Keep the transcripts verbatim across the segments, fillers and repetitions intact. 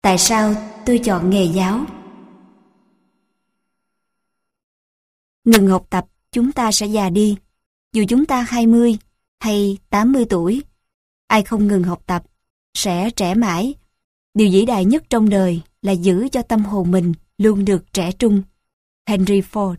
Tại sao tôi chọn nghề giáo? Ngừng học tập, chúng ta sẽ già đi. Dù chúng ta hai mươi hay tám mươi tuổi, ai không ngừng học tập sẽ trẻ mãi. Điều vĩ đại nhất trong đời là giữ cho tâm hồn mình luôn được trẻ trung. Henry Ford.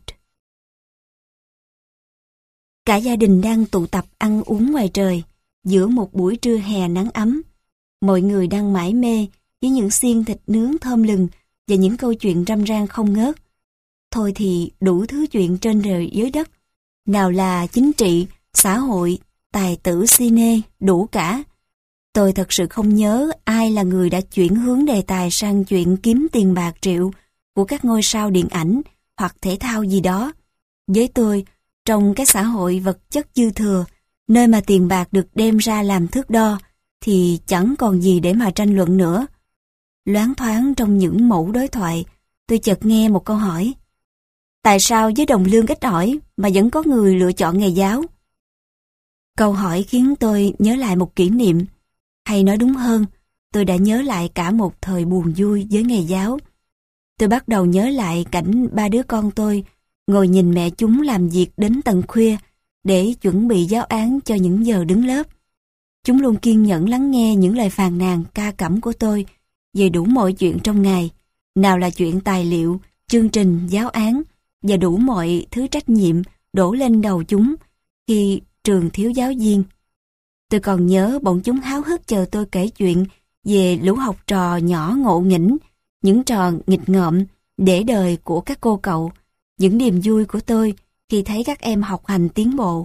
Cả gia đình đang tụ tập ăn uống ngoài trời giữa một buổi trưa hè nắng ấm. Mọi người đang mải mê với những xiên thịt nướng thơm lừng và những câu chuyện râm ran không ngớt. Thôi thì đủ thứ chuyện trên trời dưới đất, nào là chính trị, xã hội, tài tử, cine, đủ cả. Tôi thật sự không nhớ ai là người đã chuyển hướng đề tài sang chuyện kiếm tiền bạc triệu của các ngôi sao điện ảnh hoặc thể thao gì đó. Với tôi, trong cái xã hội vật chất dư thừa, nơi mà tiền bạc được đem ra làm thước đo, thì chẳng còn gì để mà tranh luận nữa. Loáng thoáng trong những mẫu đối thoại, tôi chợt nghe một câu hỏi. Tại sao với đồng lương ít ỏi mà vẫn có người lựa chọn nghề giáo? Câu hỏi khiến tôi nhớ lại một kỷ niệm, hay nói đúng hơn, tôi đã nhớ lại cả một thời buồn vui với nghề giáo. Tôi bắt đầu nhớ lại cảnh ba đứa con tôi ngồi nhìn mẹ chúng làm việc đến tận khuya để chuẩn bị giáo án cho những giờ đứng lớp. Chúng luôn kiên nhẫn lắng nghe những lời phàn nàn ca cẩm của tôi về đủ mọi chuyện trong ngày, nào là chuyện tài liệu, chương trình, giáo án và đủ mọi thứ trách nhiệm đổ lên đầu chúng khi trường thiếu giáo viên. Tôi còn nhớ bọn chúng háo hức chờ tôi kể chuyện về lũ học trò nhỏ ngộ nghĩnh, những trò nghịch ngợm, để đời của các cô cậu, những niềm vui của tôi khi thấy các em học hành tiến bộ.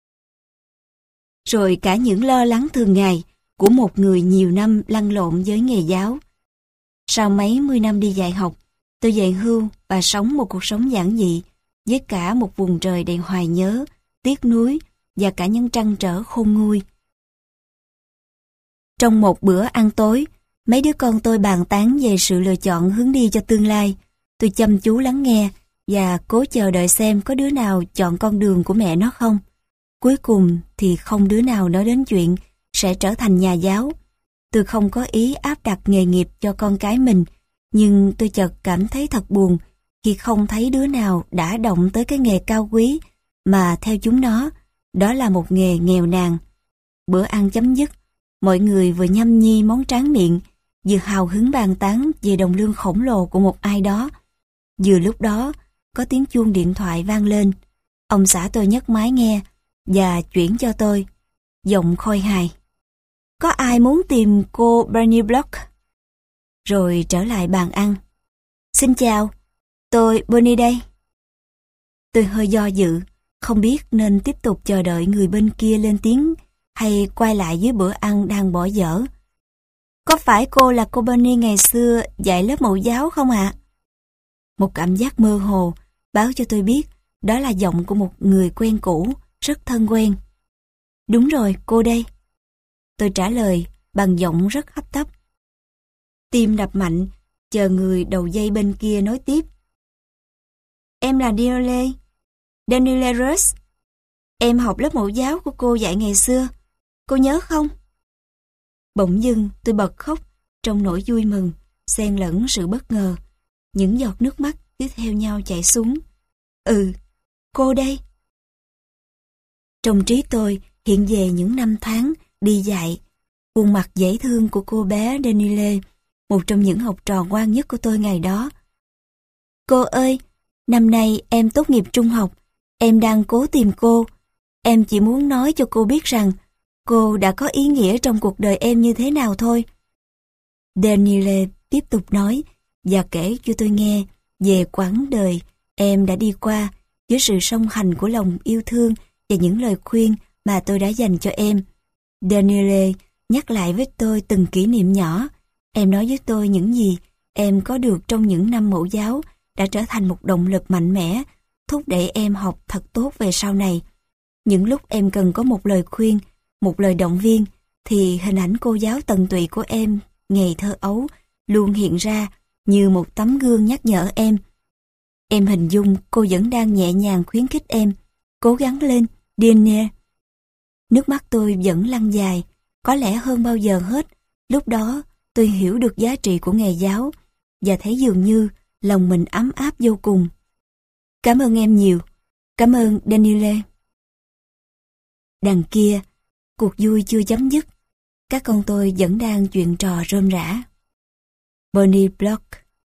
Rồi cả những lo lắng thường ngày của một người nhiều năm lăn lộn với nghề giáo. Sau mấy mươi năm đi dạy học, tôi về hưu và sống một cuộc sống giản dị với cả một vùng trời đầy hoài nhớ, tiếc nuối và cả những trăn trở khôn nguôi. Trong một bữa ăn tối, mấy đứa con tôi bàn tán về sự lựa chọn hướng đi cho tương lai. Tôi chăm chú lắng nghe và cố chờ đợi xem có đứa nào chọn con đường của mẹ nó không. Cuối cùng thì không đứa nào nói đến chuyện sẽ trở thành nhà giáo. Tôi không có ý áp đặt nghề nghiệp cho con cái mình, nhưng tôi chợt cảm thấy thật buồn khi không thấy đứa nào đã động tới cái nghề cao quý mà theo chúng nó, đó là một nghề nghèo nàn. Bữa ăn chấm dứt, mọi người vừa nhâm nhi món tráng miệng, vừa hào hứng bàn tán về đồng lương khổng lồ của một ai đó. Vừa lúc đó, có tiếng chuông điện thoại vang lên. Ông xã tôi nhấc máy nghe và chuyển cho tôi. Giọng khôi hài. Có ai muốn tìm cô Bernie Block? Rồi trở lại bàn ăn. Xin chào, tôi Bernie đây. Tôi hơi do dự, không biết nên tiếp tục chờ đợi người bên kia lên tiếng hay quay lại với bữa ăn đang bỏ dở. Có phải cô là cô Bernie ngày xưa dạy lớp mẫu giáo không ạ? Một cảm giác mơ hồ báo cho tôi biết đó là giọng của một người quen cũ, rất thân quen. Đúng rồi, cô đây. Tôi trả lời bằng giọng rất hấp tấp. Tim đập mạnh, chờ người đầu dây bên kia nói tiếp. Em là Danielle, Danielle Rose. Em học lớp mẫu giáo của cô dạy ngày xưa. Cô nhớ không? Bỗng dưng tôi bật khóc trong nỗi vui mừng, xen lẫn sự bất ngờ. Những giọt nước mắt cứ theo nhau chảy xuống. Ừ, cô đây. Trong trí tôi hiện về những năm tháng đi dạy, khuôn mặt dễ thương của cô bé Danielle, một trong những học trò ngoan nhất của tôi ngày đó. Cô ơi, năm nay em tốt nghiệp trung học, em đang cố tìm cô. Em chỉ muốn nói cho cô biết rằng cô đã có ý nghĩa trong cuộc đời em như thế nào thôi. Danielle tiếp tục nói và kể cho tôi nghe về quãng đời em đã đi qua với sự song hành của lòng yêu thương và những lời khuyên mà tôi đã dành cho em. Danielle nhắc lại với tôi từng kỷ niệm nhỏ. Em nói với tôi những gì em có được trong những năm mẫu giáo đã trở thành một động lực mạnh mẽ, thúc đẩy em học thật tốt về sau này. Những lúc em cần có một lời khuyên, một lời động viên, thì hình ảnh cô giáo tận tụy của em ngày thơ ấu luôn hiện ra như một tấm gương nhắc nhở em. Em hình dung cô vẫn đang nhẹ nhàng khuyến khích em, cố gắng lên, Danielle. Nước mắt tôi vẫn lăn dài, có lẽ hơn bao giờ hết. Lúc đó tôi hiểu được giá trị của nghề giáo và thấy dường như lòng mình ấm áp vô cùng. Cảm ơn em nhiều. Cảm ơn Daniele. Đằng kia, cuộc vui chưa chấm dứt. Các con tôi vẫn đang chuyện trò rôm rả. Bonnie Block.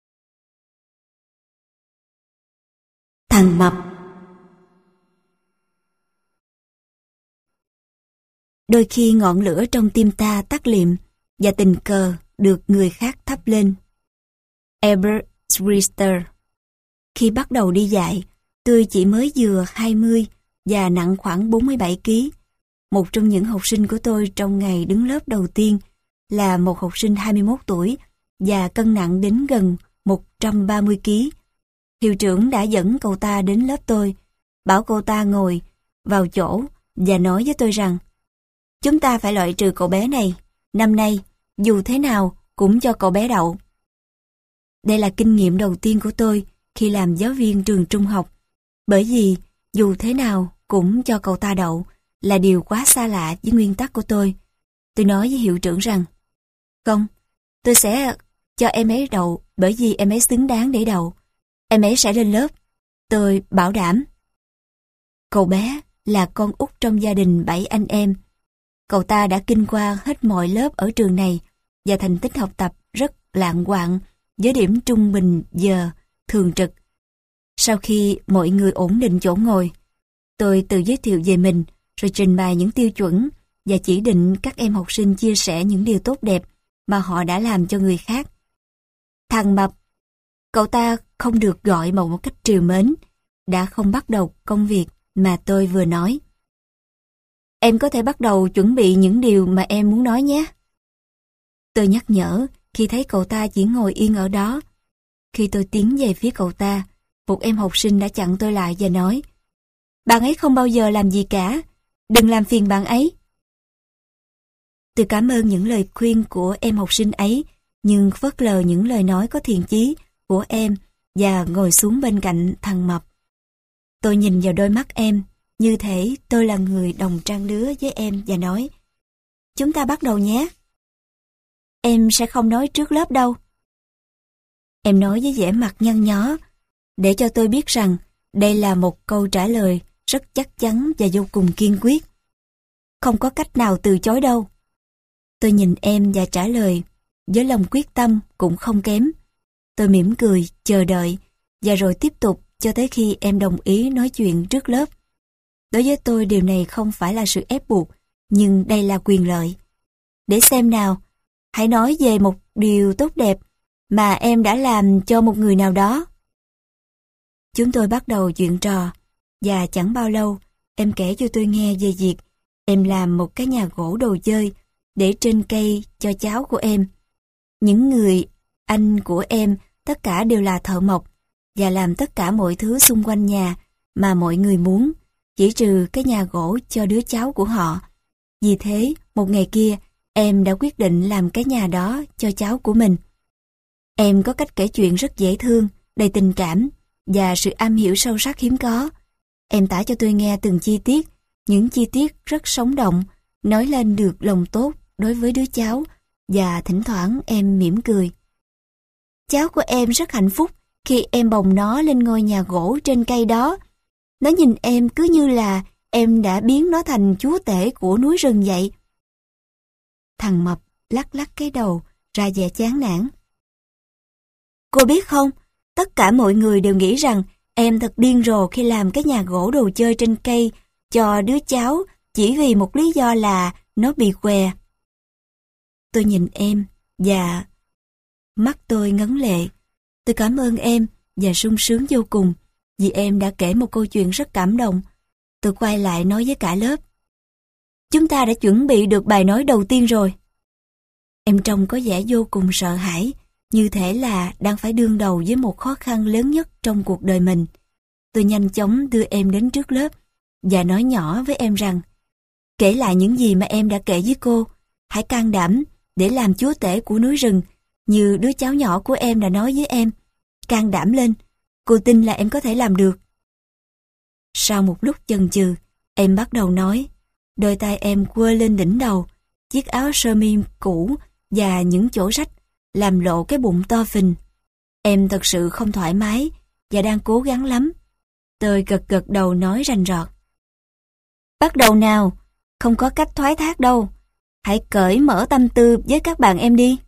Thằng mập. Đôi khi ngọn lửa trong tim ta tắt liệm và tình cờ được người khác thắp lên. Albert Schweitzer. Khi bắt đầu đi dạy, tôi chỉ mới vừa hai mươi và nặng khoảng bốn mươi bảy ki lô gam. Một trong những học sinh của tôi trong ngày đứng lớp đầu tiên là một học sinh hai mươi mốt tuổi và cân nặng đến gần một trăm ba mươi ki lô gam. Hiệu trưởng đã dẫn cậu ta đến lớp tôi, bảo cậu ta ngồi vào chỗ và nói với tôi rằng chúng ta phải loại trừ cậu bé này, năm nay, dù thế nào cũng cho cậu bé đậu. Đây là kinh nghiệm đầu tiên của tôi khi làm giáo viên trường trung học, bởi vì dù thế nào cũng cho cậu ta đậu là điều quá xa lạ với nguyên tắc của tôi. Tôi nói với hiệu trưởng rằng, không, tôi sẽ cho em ấy đậu bởi vì em ấy xứng đáng để đậu. Em ấy sẽ lên lớp, tôi bảo đảm. Cậu bé là con út trong gia đình bảy anh em. Cậu ta đã kinh qua hết mọi lớp ở trường này và thành tích học tập rất lạng quạng với điểm trung bình giờ thường trực. Sau khi mọi người ổn định chỗ ngồi, tôi tự giới thiệu về mình rồi trình bày những tiêu chuẩn và chỉ định các em học sinh chia sẻ những điều tốt đẹp mà họ đã làm cho người khác. Thằng mập, cậu ta không được gọi bằng một cách trìu mến, đã không bắt đầu công việc mà tôi vừa nói. Em có thể bắt đầu chuẩn bị những điều mà em muốn nói nhé. Tôi nhắc nhở khi thấy cậu ta chỉ ngồi yên ở đó. Khi tôi tiến về phía cậu ta, một em học sinh đã chặn tôi lại và nói, bạn ấy không bao giờ làm gì cả, đừng làm phiền bạn ấy. Tôi cảm ơn những lời khuyên của em học sinh ấy, nhưng phớt lờ những lời nói có thiện chí của em và ngồi xuống bên cạnh thằng mập. Tôi nhìn vào đôi mắt em, như thể tôi là người đồng trang lứa với em và nói, chúng ta bắt đầu nhé. Em sẽ không nói trước lớp đâu. Em nói với vẻ mặt nhăn nhó, để cho tôi biết rằng đây là một câu trả lời rất chắc chắn và vô cùng kiên quyết. Không có cách nào từ chối đâu. Tôi nhìn em và trả lời, với lòng quyết tâm cũng không kém. Tôi mỉm cười, chờ đợi, và rồi tiếp tục cho tới khi em đồng ý nói chuyện trước lớp. Đối với tôi điều này không phải là sự ép buộc, nhưng đây là quyền lợi. Để xem nào, hãy nói về một điều tốt đẹp mà em đã làm cho một người nào đó. Chúng tôi bắt đầu chuyện trò, và chẳng bao lâu, em kể cho tôi nghe về việc em làm một cái nhà gỗ đồ chơi để trên cây cho cháu của em. Những người anh của em tất cả đều là thợ mộc và làm tất cả mọi thứ xung quanh nhà mà mọi người muốn, chỉ trừ cái nhà gỗ cho đứa cháu của họ. Vì thế, một ngày kia, em đã quyết định làm cái nhà đó cho cháu của mình. Em có cách kể chuyện rất dễ thương, đầy tình cảm và sự am hiểu sâu sắc hiếm có. Em tả cho tôi nghe từng chi tiết, những chi tiết rất sống động, nói lên được lòng tốt đối với đứa cháu, và thỉnh thoảng em mỉm cười. Cháu của em rất hạnh phúc khi em bồng nó lên ngôi nhà gỗ trên cây đó. Nó nhìn em cứ như là em đã biến nó thành chúa tể của núi rừng vậy. Thằng mập lắc lắc cái đầu, ra vẻ chán nản. Cô biết không, tất cả mọi người đều nghĩ rằng em thật điên rồ khi làm cái nhà gỗ đồ chơi trên cây cho đứa cháu chỉ vì một lý do là nó bị què. Tôi nhìn em và mắt tôi ngấn lệ. Tôi cảm ơn em và sung sướng vô cùng vì em đã kể một câu chuyện rất cảm động. Tôi quay lại nói với cả lớp. Chúng ta đã chuẩn bị được bài nói đầu tiên rồi. Em trông có vẻ vô cùng sợ hãi, như thể là đang phải đương đầu với một khó khăn lớn nhất trong cuộc đời mình. Tôi nhanh chóng đưa em đến trước lớp và nói nhỏ với em rằng, kể lại những gì mà em đã kể với cô, hãy can đảm để làm chúa tể của núi rừng, như đứa cháu nhỏ của em đã nói với em. Can đảm lên, cô tin là em có thể làm được. Sau một lúc chần chừ, em bắt đầu nói, đôi tay em quơ lên đỉnh đầu, chiếc áo sơ mi cũ và những chỗ rách làm lộ cái bụng to phình. Em thật sự không thoải mái và đang cố gắng lắm. Tôi gật gật đầu nói rành rọt. Bắt đầu nào, không có cách thoái thác đâu. Hãy cởi mở tâm tư với các bạn em đi.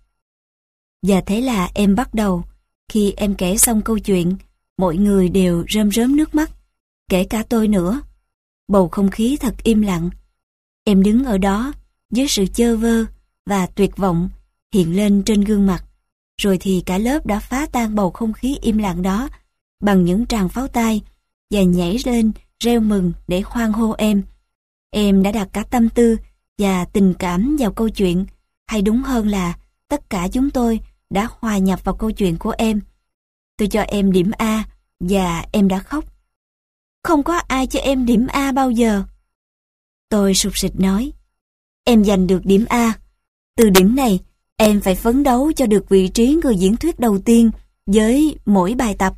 Và thế là em bắt đầu. Khi em kể xong câu chuyện, mọi người đều rơm rớm nước mắt, kể cả tôi nữa. Bầu không khí thật im lặng. Em đứng ở đó với sự chơ vơ và tuyệt vọng hiện lên trên gương mặt. Rồi thì cả lớp đã phá tan bầu không khí im lặng đó bằng những tràng pháo tay và nhảy lên reo mừng để hoan hô em. Em đã đặt cả tâm tư và tình cảm vào câu chuyện, hay đúng hơn là tất cả chúng tôi đã hòa nhập vào câu chuyện của em. Tôi cho em điểm A và em đã khóc. Không có ai cho em điểm A bao giờ. Tôi sụt sịt nói, em giành được điểm A. Từ điểm này, em phải phấn đấu cho được vị trí người diễn thuyết đầu tiên với mỗi bài tập.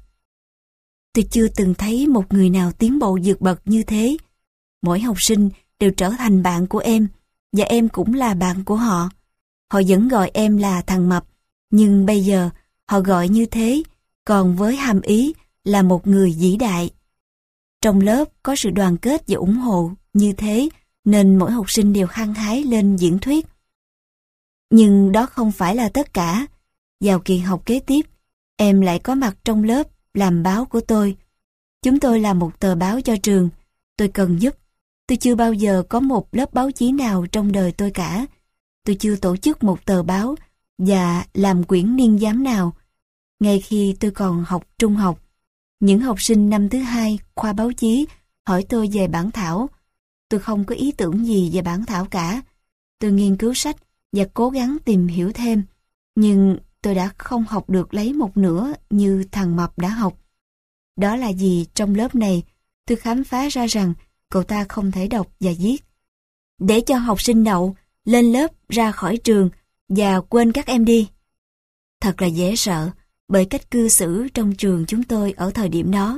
Tôi chưa từng thấy một người nào tiến bộ vượt bậc như thế. Mỗi học sinh đều trở thành bạn của em, và em cũng là bạn của họ. Họ vẫn gọi em là thằng Mập, nhưng bây giờ họ gọi như thế, còn với hàm ý là một người vĩ đại. Trong lớp có sự đoàn kết và ủng hộ như thế, nên mỗi học sinh đều hăng hái lên diễn thuyết. Nhưng đó không phải là tất cả. Vào kỳ học kế tiếp, em lại có mặt trong lớp làm báo của tôi. Chúng tôi là một tờ báo cho trường. Tôi cần giúp. Tôi chưa bao giờ có một lớp báo chí nào trong đời tôi cả. Tôi chưa tổ chức một tờ báo và làm quyển niên giám nào. Ngay khi tôi còn học trung học, những học sinh năm thứ hai khoa báo chí hỏi tôi về bản thảo. Tôi không có ý tưởng gì về bản thảo cả. Tôi nghiên cứu sách và cố gắng tìm hiểu thêm. Nhưng tôi đã không học được lấy một nửa như thằng Mập đã học. Đó là vì trong lớp này tôi khám phá ra rằng cậu ta không thể đọc và viết. Để cho học sinh đậu, lên lớp ra khỏi trường và quên các em đi. Thật là dễ sợ bởi cách cư xử trong trường chúng tôi ở thời điểm đó.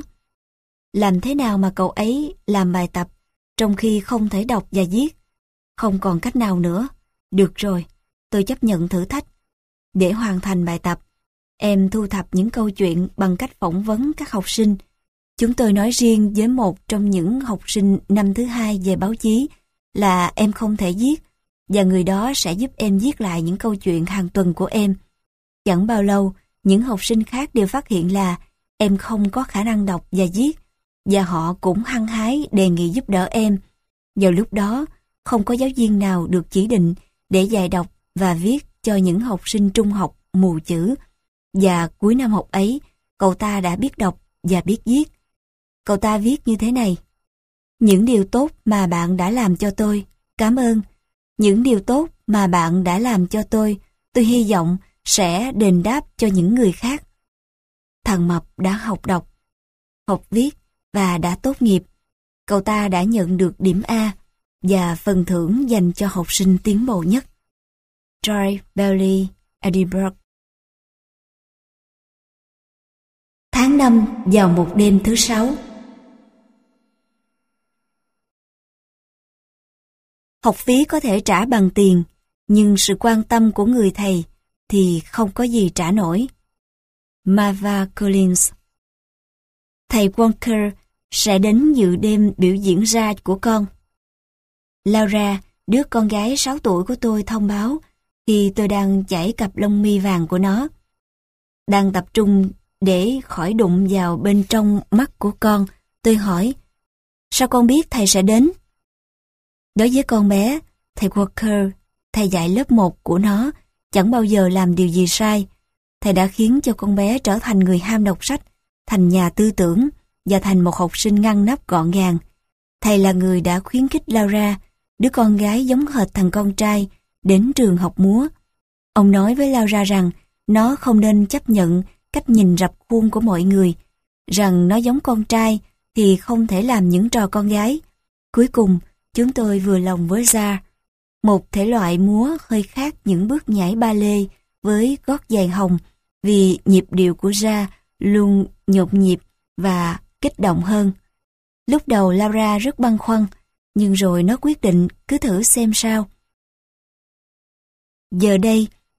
Làm thế nào mà cậu ấy làm bài tập trong khi không thể đọc và viết? Không còn cách nào nữa. Được rồi, tôi chấp nhận thử thách. Để hoàn thành bài tập, em thu thập những câu chuyện bằng cách phỏng vấn các học sinh. Chúng tôi nói riêng với một trong những học sinh năm thứ hai về báo chí là em không thể viết, và người đó sẽ giúp em viết lại những câu chuyện hàng tuần của em. Chẳng bao lâu, những học sinh khác đều phát hiện là em không có khả năng đọc và viết, và họ cũng hăng hái đề nghị giúp đỡ em. Vào lúc đó, không có giáo viên nào được chỉ định để dạy đọc và viết cho những học sinh trung học mù chữ. Và cuối năm học ấy, cậu ta đã biết đọc và biết viết. Cậu ta viết như thế này: những điều tốt mà bạn đã làm cho tôi, cảm ơn. Những điều tốt mà bạn đã làm cho tôi, tôi hy vọng sẽ đền đáp cho những người khác. Thằng Mập đã học đọc, học viết và đã tốt nghiệp. Cậu ta đã nhận được điểm A và phần thưởng dành cho học sinh tiến bộ nhất. Troy Bailey, Edinburgh. Tháng năm vào một đêm thứ sáu. Học phí có thể trả bằng tiền, nhưng sự quan tâm của người thầy thì không có gì trả nổi. Marva Collins. Thầy Walker sẽ đến dự đêm biểu diễn ra của con. Laura, đứa con gái sáu tuổi của tôi thông báo khi tôi đang chải cặp lông mi vàng của nó. Đang tập trung để khỏi đụng vào bên trong mắt của con, tôi hỏi, sao con biết thầy sẽ đến? Đối với con bé, thầy Walker, thầy dạy lớp một của nó, chẳng bao giờ làm điều gì sai. Thầy đã khiến cho con bé trở thành người ham đọc sách, thành nhà tư tưởng và thành một học sinh ngăn nắp gọn gàng. Thầy là người đã khuyến khích Laura, đứa con gái giống hệt thằng con trai, đến trường học múa. Ông nói với Laura rằng nó không nên chấp nhận cách nhìn rập khuôn của mọi người, rằng nó giống con trai thì không thể làm những trò con gái. Cuối cùng, chúng tôi vừa lòng với Ra, một thể loại múa hơi khác những bước nhảy ba lê với gót giày hồng, vì nhịp điệu của Ra luôn nhộn nhịp và kích động hơn. Lúc đầu Laura rất băn khoăn, nhưng rồi nó quyết định cứ thử xem sao. Giờ đây,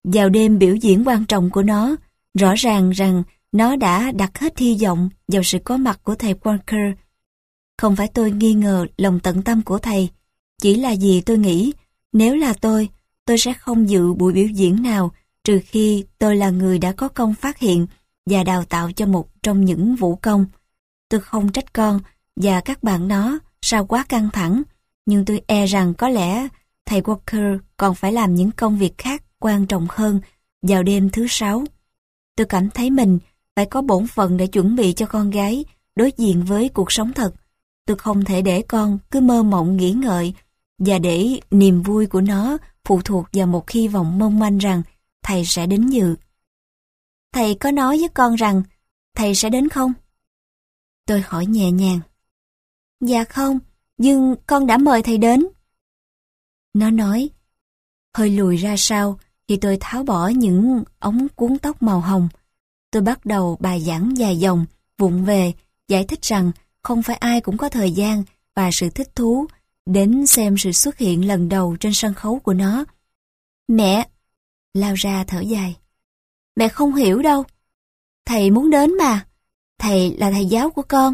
Vào đêm biểu diễn quan trọng của nó, rõ ràng rằng nó đã đặt hết hy vọng vào sự có mặt của thầy Walker. Không phải tôi nghi ngờ lòng tận tâm của thầy, chỉ là vì tôi nghĩ nếu là tôi, tôi sẽ không dự buổi biểu diễn nào trừ khi tôi là người đã có công phát hiện và đào tạo cho một trong những vũ công. Tôi không trách con và các bạn nó sao quá căng thẳng, nhưng tôi e rằng có lẽ thầy Walker còn phải làm những công việc khác quan trọng hơn vào đêm thứ sáu. Tôi cảm thấy mình phải có bổn phận để chuẩn bị cho con gái đối diện với cuộc sống thật. Tôi không thể để con cứ mơ mộng nghĩ ngợi và để niềm vui của nó phụ thuộc vào một hy vọng mong manh rằng thầy sẽ đến dự. Thầy có nói với con rằng thầy sẽ đến không? Tôi hỏi nhẹ nhàng. Dạ không, nhưng con đã mời thầy đến. Nó nói, hơi lùi ra sau khi tôi tháo bỏ những ống cuốn tóc màu hồng. Tôi bắt đầu bài giảng dài dòng, vụng về, giải thích rằng không phải ai cũng có thời gian và sự thích thú đến xem sự xuất hiện lần đầu trên sân khấu của nó. Mẹ, lao ra thở dài. Mẹ không hiểu đâu. Thầy muốn đến mà. Thầy là thầy giáo của con.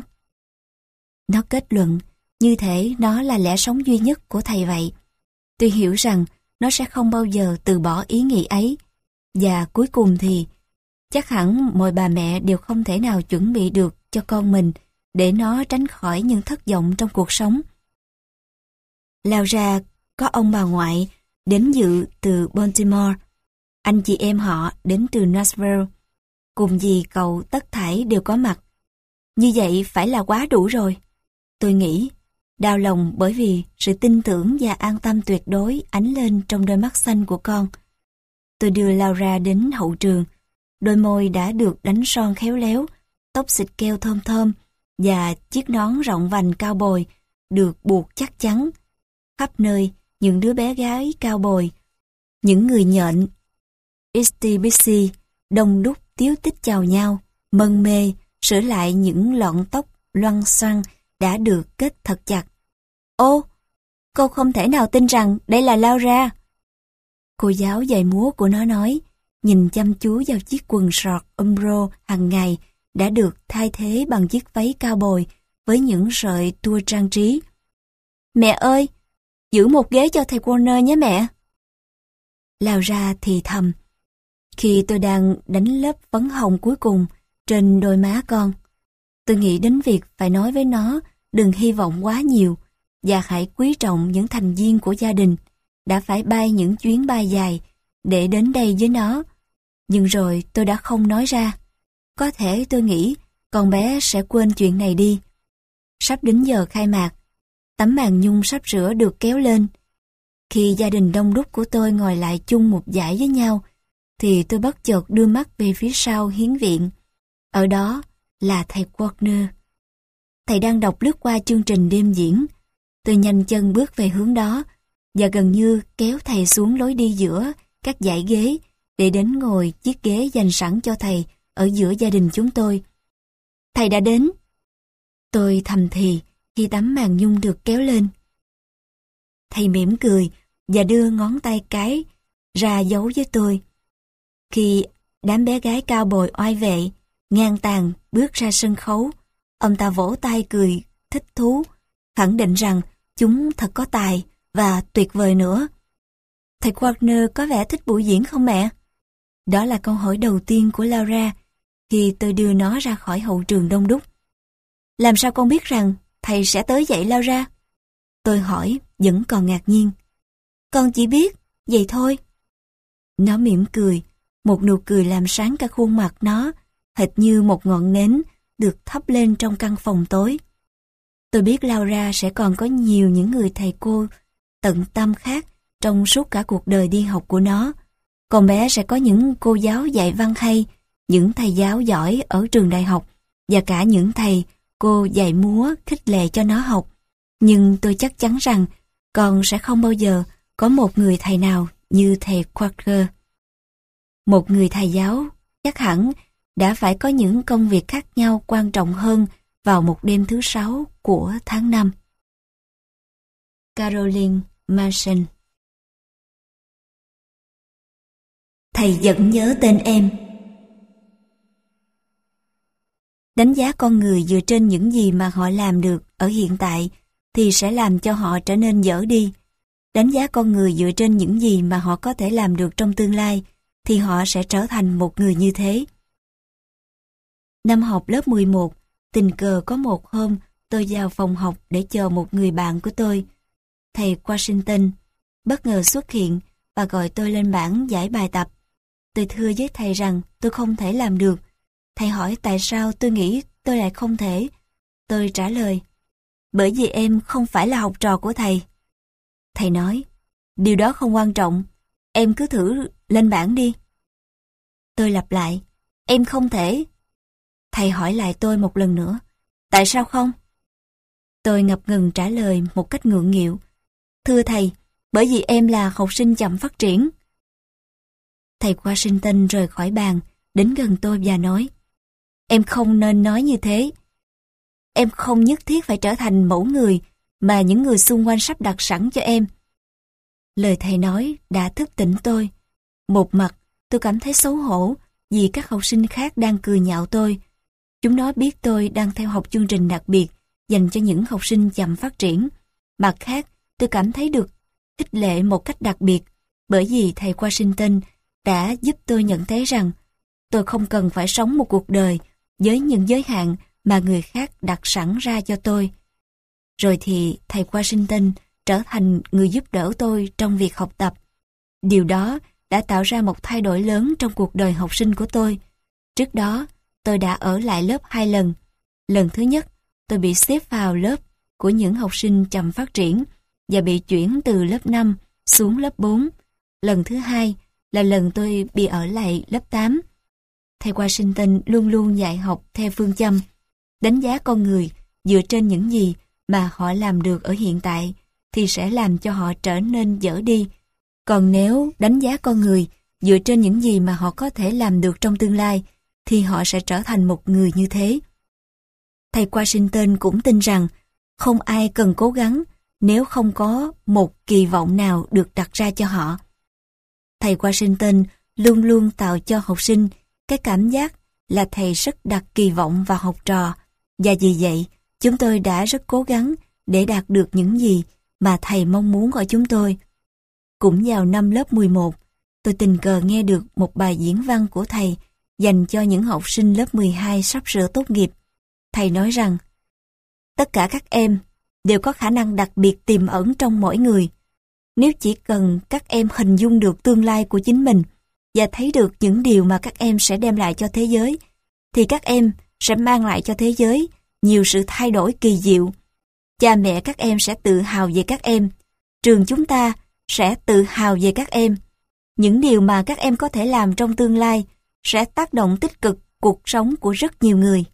Nó kết luận, như thể nó là lẽ sống duy nhất của thầy vậy. Tôi hiểu rằng nó sẽ không bao giờ từ bỏ ý nghĩ ấy. Và cuối cùng thì, chắc hẳn mọi bà mẹ đều không thể nào chuẩn bị được cho con mình để nó tránh khỏi những thất vọng trong cuộc sống. Lao ra có ông bà ngoại đến dự từ Baltimore, anh chị em họ đến từ Nashville, cùng dì cậu tất thảy đều có mặt. Như vậy phải là quá đủ rồi. Tôi nghĩ, đau lòng bởi vì sự tin tưởng và an tâm tuyệt đối ánh lên trong đôi mắt xanh của con. Tôi đưa Laura đến hậu trường, đôi môi đã được đánh son khéo léo, tóc xịt keo thơm thơm và chiếc nón rộng vành cao bồi được buộc chắc chắn. Khắp nơi, những đứa bé gái cao bồi, những người nhện, itsy bitsy, đông đúc tíu tích chào nhau, mân mê, sửa lại những lọn tóc loăn xoăn đã được kết thật chặt. Ô, cô không thể nào tin rằng đây là Laura. Cô giáo dạy múa của nó nói, nhìn chăm chú vào chiếc quần sọt umbro hàng ngày đã được thay thế bằng chiếc váy cao bồi với những sợi tua trang trí. Mẹ ơi, giữ một ghế cho thầy Warner nhé mẹ. Laura thì thầm, khi tôi đang đánh lớp phấn hồng cuối cùng trên đôi má con. Tôi nghĩ đến việc phải nói với nó đừng hy vọng quá nhiều và hãy quý trọng những thành viên của gia đình đã phải bay những chuyến bay dài để đến đây với nó. Nhưng rồi tôi đã không nói ra. Có thể tôi nghĩ con bé sẽ quên chuyện này đi. Sắp đến giờ khai mạc, tấm màn nhung sắp sửa được kéo lên. Khi gia đình đông đúc của tôi ngồi lại chung một dãy với nhau, thì tôi bất chợt đưa mắt về phía sau hiến viện. Ở đó là thầy Warner. Thầy đang đọc lướt qua chương trình đêm diễn. Tôi nhanh chân bước về hướng đó và gần như kéo thầy xuống lối đi giữa các dãy ghế để đến ngồi chiếc ghế dành sẵn cho thầy ở giữa gia đình chúng tôi. Thầy đã đến. Tôi thầm thì khi tấm màn nhung được kéo lên. Thầy mỉm cười và đưa ngón tay cái ra dấu với tôi. Khi đám bé gái cao bồi oai vệ, ngang tàn bước ra sân khấu, ông ta vỗ tay cười thích thú, khẳng định rằng chúng thật có tài và tuyệt vời nữa. Thầy Warner có vẻ thích buổi diễn không mẹ? Đó là câu hỏi đầu tiên của Laura khi tôi đưa nó ra khỏi hậu trường đông đúc. Làm sao con biết rằng thầy sẽ tới vậy Laura? Tôi hỏi vẫn còn ngạc nhiên. Con chỉ biết, vậy thôi. Nó mỉm cười, một nụ cười làm sáng cả khuôn mặt nó, hệt như một ngọn nến được thắp lên trong căn phòng tối. Tôi biết Laura sẽ còn có nhiều những người thầy cô tận tâm khác trong suốt cả cuộc đời đi học của nó. Con bé sẽ có những cô giáo dạy văn hay, những thầy giáo giỏi ở trường đại học và cả những thầy cô dạy múa khích lệ cho nó học. Nhưng tôi chắc chắn rằng con sẽ không bao giờ có một người thầy nào như thầy Walker. Một người thầy giáo chắc hẳn đã phải có những công việc khác nhau quan trọng hơn vào một đêm thứ sáu của tháng năm. Caroline Mason. Thầy thầy vẫn nhớ tên em. Đánh giá con người dựa trên những gì mà họ làm được ở hiện tại thì sẽ làm cho họ trở nên dở đi. Đánh giá con người dựa trên những gì mà họ có thể làm được trong tương lai thì họ sẽ trở thành một người như thế. Năm học lớp mười một, tình cờ có một hôm tôi vào phòng học để chờ một người bạn của tôi. Thầy Washington bất ngờ xuất hiện và gọi tôi lên bảng giải bài tập. Tôi thưa với thầy rằng tôi không thể làm được. Thầy hỏi tại sao tôi nghĩ tôi lại không thể. Tôi trả lời, bởi vì em không phải là học trò của thầy. Thầy nói, điều đó không quan trọng, em cứ thử lên bảng đi. Tôi lặp lại, em không thể. Thầy hỏi lại tôi một lần nữa, tại sao không? Tôi ngập ngừng trả lời một cách ngượng nghịu, thưa thầy, bởi vì em là học sinh chậm phát triển. Thầy Washington rời khỏi bàn, đến gần tôi và nói, em không nên nói như thế. Em không nhất thiết phải trở thành mẫu người mà những người xung quanh sắp đặt sẵn cho em. Lời thầy nói đã thức tỉnh tôi. Một mặt, tôi cảm thấy xấu hổ vì các học sinh khác đang cười nhạo tôi. Chúng nó biết tôi đang theo học chương trình đặc biệt dành cho những học sinh chậm phát triển. Mặt khác, tôi cảm thấy được khích lệ một cách đặc biệt bởi vì thầy Washington đã giúp tôi nhận thấy rằng tôi không cần phải sống một cuộc đời với những giới hạn mà người khác đặt sẵn ra cho tôi. Rồi thì thầy Washington trở thành người giúp đỡ tôi trong việc học tập. Điều đó đã tạo ra một thay đổi lớn trong cuộc đời học sinh của tôi. Trước đó, tôi đã ở lại lớp hai lần. Lần thứ nhất, tôi bị xếp vào lớp của những học sinh chậm phát triển và bị chuyển từ lớp năm xuống lớp bốn. Lần thứ hai là lần tôi bị ở lại lớp tám. Thầy Washington luôn luôn dạy học theo phương châm đánh giá con người dựa trên những gì mà họ làm được ở hiện tại thì sẽ làm cho họ trở nên dở đi. Còn nếu đánh giá con người dựa trên những gì mà họ có thể làm được trong tương lai thì họ sẽ trở thành một người như thế. Thầy Washington cũng tin rằng không ai cần cố gắng nếu không có một kỳ vọng nào được đặt ra cho họ. Thầy Washington luôn luôn tạo cho học sinh cái cảm giác là thầy rất đặt kỳ vọng vào học trò, và vì vậy chúng tôi đã rất cố gắng để đạt được những gì mà thầy mong muốn ở chúng tôi. Cũng vào năm lớp mười một, tôi tình cờ nghe được một bài diễn văn của thầy dành cho những học sinh lớp mười hai sắp sửa tốt nghiệp. Thầy nói rằng, tất cả các em đều có khả năng đặc biệt tiềm ẩn trong mỗi người. Nếu chỉ cần các em hình dung được tương lai của chính mình và thấy được những điều mà các em sẽ đem lại cho thế giới, thì các em sẽ mang lại cho thế giới nhiều sự thay đổi kỳ diệu. Cha mẹ các em sẽ tự hào về các em. Trường chúng ta sẽ tự hào về các em. Những điều mà các em có thể làm trong tương lai sẽ tác động tích cực cuộc sống của rất nhiều người.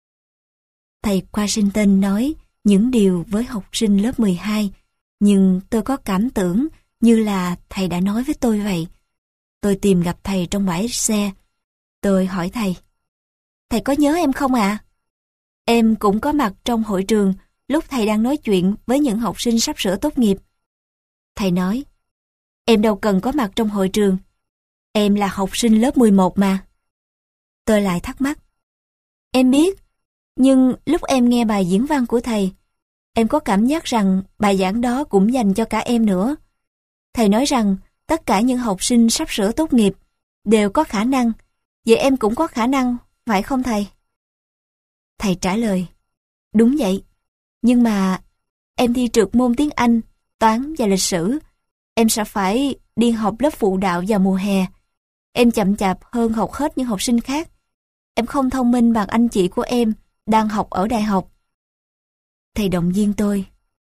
Thầy Washington nói những điều với học sinh lớp mười hai, nhưng tôi có cảm tưởng như là thầy đã nói với tôi vậy. Tôi tìm gặp thầy trong bãi xe. Tôi hỏi thầy, thầy có nhớ em không ạ? À? Em cũng có mặt trong hội trường lúc thầy đang nói chuyện với những học sinh sắp sửa tốt nghiệp. Thầy nói, em đâu cần có mặt trong hội trường. Em là học sinh lớp mười một mà. Tôi lại thắc mắc. Em biết, nhưng lúc em nghe bài diễn văn của thầy, em có cảm giác rằng bài giảng đó cũng dành cho cả em nữa. Thầy nói rằng tất cả những học sinh sắp sửa tốt nghiệp đều có khả năng, vậy em cũng có khả năng, phải không thầy? Thầy trả lời, đúng vậy, nhưng mà em thi trượt môn tiếng Anh, toán và lịch sử. Em sẽ phải đi học lớp phụ đạo vào mùa hè. Em chậm chạp hơn hầu hết những học sinh khác. Em không thông minh bằng anh chị của em đang học ở đại học. Thầy động viên tôi.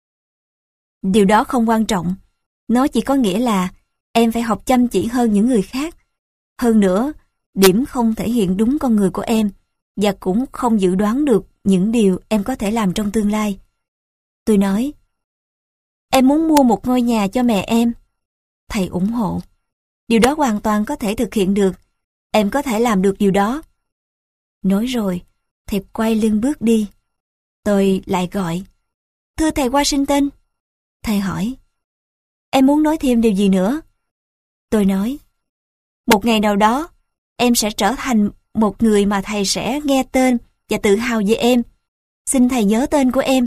Điều đó không quan trọng. Nó chỉ có nghĩa là em phải học chăm chỉ hơn những người khác. Hơn nữa, điểm không thể hiện đúng con người của em và cũng không dự đoán được những điều em có thể làm trong tương lai. Tôi nói, em muốn mua một ngôi nhà cho mẹ em. Thầy ủng hộ. Điều đó hoàn toàn có thể thực hiện được. Em có thể làm được điều đó. Nói rồi, thầy quay lưng bước đi. Tôi lại gọi, thưa thầy Washington. Thầy hỏi, em muốn nói thêm điều gì nữa? Tôi nói, Một ngày nào đó, em sẽ trở thành một người mà thầy sẽ nghe tên và tự hào về em. Xin thầy nhớ tên của em.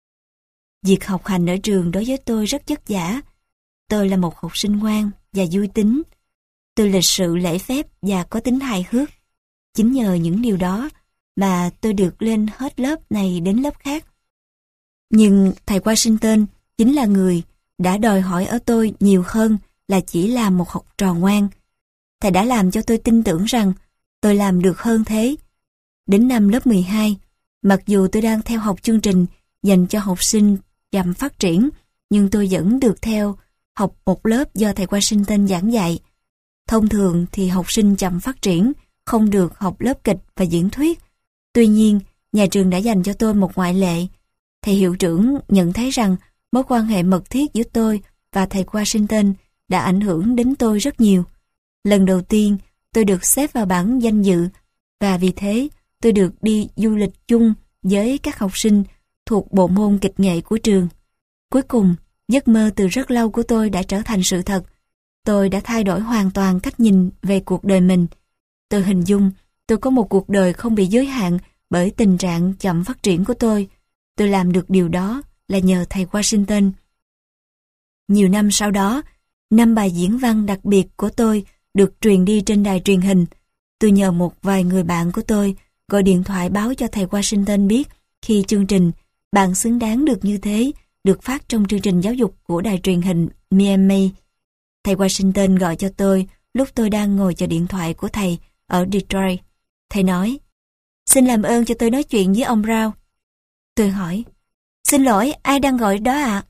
Việc học hành ở trường đối với tôi rất vất vả. Tôi là một học sinh ngoan và vui tính. Tôi lịch sự lễ phép và có tính hài hước. Chính nhờ những điều đó mà tôi được lên hết lớp này đến lớp khác. Nhưng thầy Washington chính là người đã đòi hỏi ở tôi nhiều hơn là chỉ là một học trò ngoan. Thầy đã làm cho tôi tin tưởng rằng tôi làm được hơn thế. Đến năm lớp mười hai, mặc dù tôi đang theo học chương trình dành cho học sinh chậm phát triển, nhưng tôi vẫn được theo học một lớp do thầy Washington giảng dạy. Thông thường thì học sinh chậm phát triển không được học lớp kịch và diễn thuyết. Tuy nhiên, nhà trường đã dành cho tôi một ngoại lệ. Thầy hiệu trưởng nhận thấy rằng mối quan hệ mật thiết giữa tôi và thầy Washington đã ảnh hưởng đến tôi rất nhiều. Lần đầu tiên, tôi được xếp vào bảng danh dự và vì thế tôi được đi du lịch chung với các học sinh thuộc bộ môn kịch nghệ của trường. Cuối cùng, giấc mơ từ rất lâu của tôi đã trở thành sự thật. Tôi đã thay đổi hoàn toàn cách nhìn về cuộc đời mình. Tôi hình dung tôi có một cuộc đời không bị giới hạn bởi tình trạng chậm phát triển của tôi. Tôi làm được điều đó là nhờ thầy Washington. Nhiều năm sau đó, năm bài diễn văn đặc biệt của tôi được truyền đi trên đài truyền hình. Tôi nhờ một vài người bạn của tôi gọi điện thoại báo cho thầy Washington biết khi chương trình Bạn xứng đáng được như thế được phát trong chương trình giáo dục của đài truyền hình Miami. Thầy Washington gọi cho tôi lúc tôi đang ngồi chờ điện thoại của thầy ở Detroit. Thầy nói, xin làm ơn cho tôi nói chuyện với ông Brown. Tôi hỏi, xin lỗi, ai đang gọi đó ạ?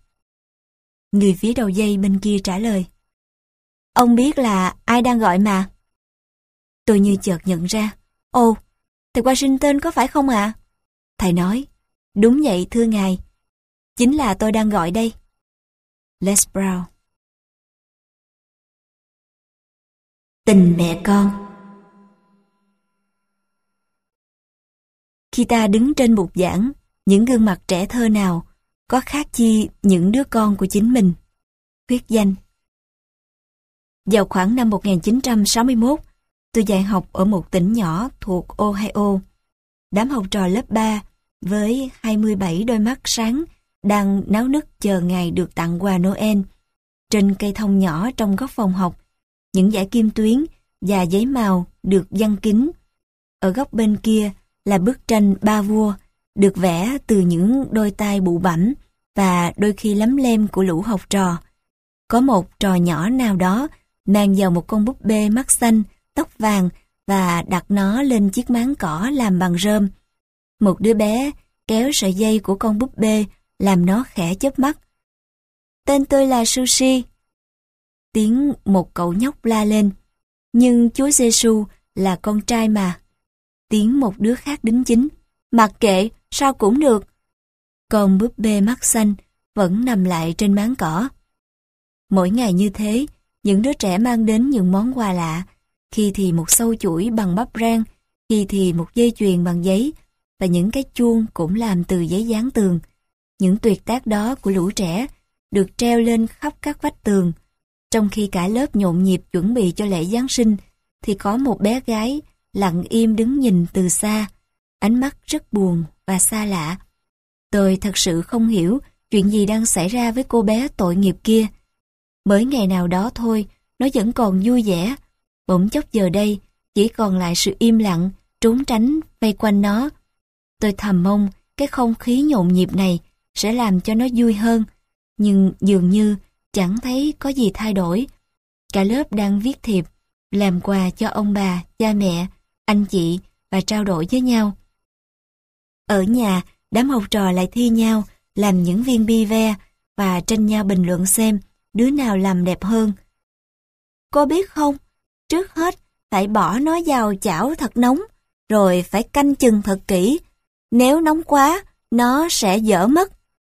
Người phía đầu dây bên kia trả lời, ông biết là ai đang gọi mà. Tôi như chợt nhận ra, ồ, thầy Washington có phải không ạ? Thầy nói, đúng vậy thưa ngài, chính là tôi đang gọi đây. Les Brown. Tình mẹ con. Khi ta đứng trên bục giảng, những gương mặt trẻ thơ nào có khác chi những đứa con của chính mình. Khuyết danh. Vào khoảng năm một nghìn chín trăm sáu mươi mốt, tôi dạy học ở một tỉnh nhỏ thuộc Ohio. Đám học trò lớp ba với hai mươi bảy đôi mắt sáng đang náo nức chờ ngày được tặng quà Noel. Trên cây thông nhỏ trong góc phòng học, những dải kim tuyến và giấy màu được giăng kín. Ở góc bên kia là bức tranh ba vua được vẽ từ những đôi tay bụ bẫm và đôi khi lấm lem của lũ học trò. Có một trò nhỏ nào đó mang vào một con búp bê mắt xanh, tóc vàng và đặt nó lên chiếc máng cỏ làm bằng rơm. Một đứa bé kéo sợi dây của con búp bê làm nó khẽ chớp mắt. Tên tôi là Sushi. Tiếng một cậu nhóc la lên. Nhưng Chúa Giêsu là con trai mà. Tiếng một đứa khác đính chính. Mặc kệ, sao cũng được. Con búp bê mắt xanh vẫn nằm lại trên máng cỏ. Mỗi ngày như thế, những đứa trẻ mang đến những món quà lạ. Khi thì một sâu chuỗi bằng bắp rang, khi thì một dây chuyền bằng giấy, và những cái chuông cũng làm từ giấy dán tường. Những tuyệt tác đó của lũ trẻ được treo lên khắp các vách tường. Trong khi cả lớp nhộn nhịp chuẩn bị cho lễ Giáng sinh, thì có một bé gái lặng im đứng nhìn từ xa, ánh mắt rất buồn và xa lạ. Tôi thật sự không hiểu chuyện gì đang xảy ra với cô bé tội nghiệp kia. Mới ngày nào đó thôi, nó vẫn còn vui vẻ. Bỗng chốc giờ đây, chỉ còn lại sự im lặng, trốn tránh vây quanh nó. Tôi thầm mong cái không khí nhộn nhịp này sẽ làm cho nó vui hơn, nhưng dường như chẳng thấy có gì thay đổi. Cả lớp đang viết thiệp, làm quà cho ông bà, cha mẹ, anh chị và trao đổi với nhau. Ở nhà, đám học trò lại thi nhau làm những viên bi ve và tranh nhau bình luận xem đứa nào làm đẹp hơn. Cô biết không, trước hết phải bỏ nó vào chảo thật nóng, rồi phải canh chừng thật kỹ. Nếu nóng quá, nó sẽ dở mất.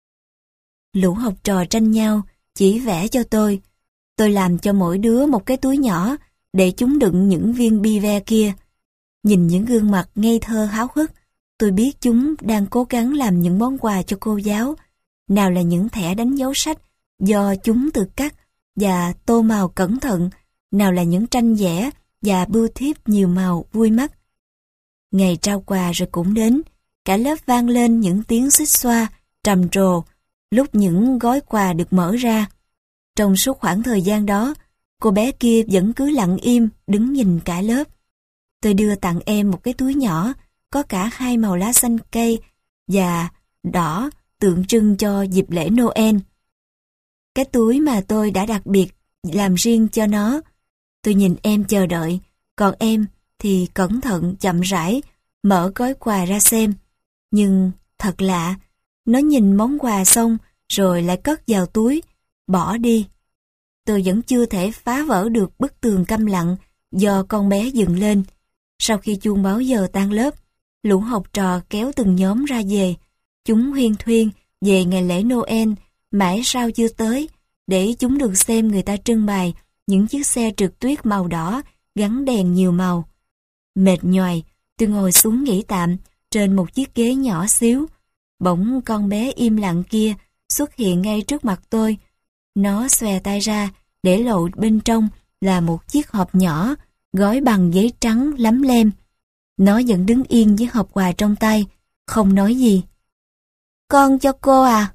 Lũ học trò tranh nhau, chỉ vẽ cho tôi. Tôi làm cho mỗi đứa một cái túi nhỏ để chúng đựng những viên bi ve kia. Nhìn những gương mặt ngây thơ háo hức, tôi biết chúng đang cố gắng làm những món quà cho cô giáo. Nào là những thẻ đánh dấu sách do chúng tự cắt và tô màu cẩn thận, nào là những tranh vẽ và bưu thiếp nhiều màu vui mắt. Ngày trao quà rồi cũng đến, cả lớp vang lên những tiếng xích xoa, trầm trồ, lúc những gói quà được mở ra. Trong suốt khoảng thời gian đó, cô bé kia vẫn cứ lặng im, đứng nhìn cả lớp. Tôi đưa tặng em một cái túi nhỏ, có cả hai màu lá xanh cây và đỏ, tượng trưng cho dịp lễ Noel. Cái túi mà tôi đã đặc biệt làm riêng cho nó. Tôi nhìn em chờ đợi, còn em thì cẩn thận chậm rãi mở gói quà ra xem. Nhưng thật lạ, nó nhìn món quà xong rồi lại cất vào túi, bỏ đi. Tôi vẫn chưa thể phá vỡ được bức tường câm lặng do con bé dựng lên. Sau khi chuông báo giờ tan lớp, lũ học trò kéo từng nhóm ra về. Chúng huyên thuyên về ngày lễ Noel, mãi sao chưa tới, để chúng được xem người ta trưng bày những chiếc xe trượt tuyết màu đỏ gắn đèn nhiều màu. Mệt nhoài, tôi ngồi xuống nghỉ tạm trên một chiếc ghế nhỏ xíu. Bỗng con bé im lặng kia xuất hiện ngay trước mặt tôi. Nó xòe tay ra để lộ bên trong là một chiếc hộp nhỏ gói bằng giấy trắng lấm lem. Nó vẫn đứng yên với hộp quà trong tay, không nói gì. Con cho cô à?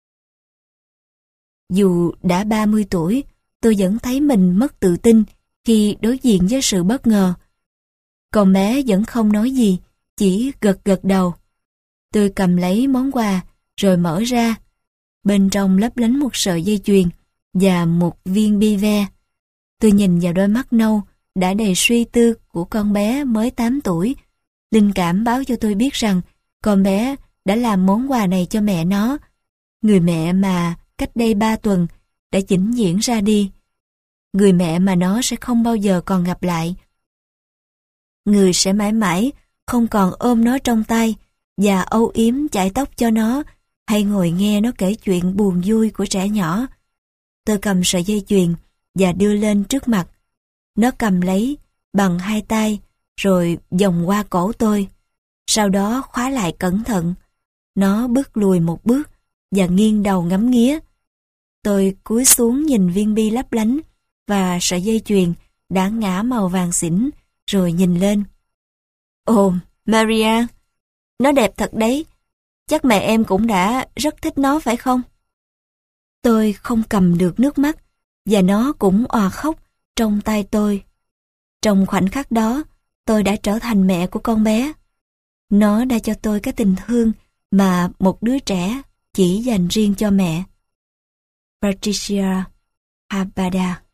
Dù đã ba mươi tuổi, tôi vẫn thấy mình mất tự tin khi đối diện với sự bất ngờ. Con bé vẫn không nói gì, chỉ gật gật đầu. Tôi cầm lấy món quà rồi mở ra. Bên trong lấp lánh một sợi dây chuyền và một viên bi ve. Tôi nhìn vào đôi mắt nâu đã đầy suy tư của con bé mới tám tuổi. Linh cảm báo cho tôi biết rằng con bé đã làm món quà này cho mẹ nó, người mẹ mà cách đây ba tuần đã vĩnh viễn ra đi. Người mẹ mà nó sẽ không bao giờ còn gặp lại. Người sẽ mãi mãi không còn ôm nó trong tay và âu yếm chải tóc cho nó hay ngồi nghe nó kể chuyện buồn vui của trẻ nhỏ. Tôi cầm sợi dây chuyền và đưa lên trước mặt. Nó cầm lấy bằng hai tay rồi vòng qua cổ tôi. Sau đó khóa lại cẩn thận. Nó bước lùi một bước và nghiêng đầu ngắm nghía. Tôi cúi xuống nhìn viên bi lấp lánh và sợi dây chuyền đã ngả màu vàng xỉn rồi nhìn lên. Ồ, Maria, nó đẹp thật đấy. Chắc mẹ em cũng đã rất thích nó phải không? Tôi không cầm được nước mắt và nó cũng òa khóc trong tay tôi. Trong khoảnh khắc đó, tôi đã trở thành mẹ của con bé. Nó đã cho tôi cái tình thương mà một đứa trẻ chỉ dành riêng cho mẹ. Patricia Habada.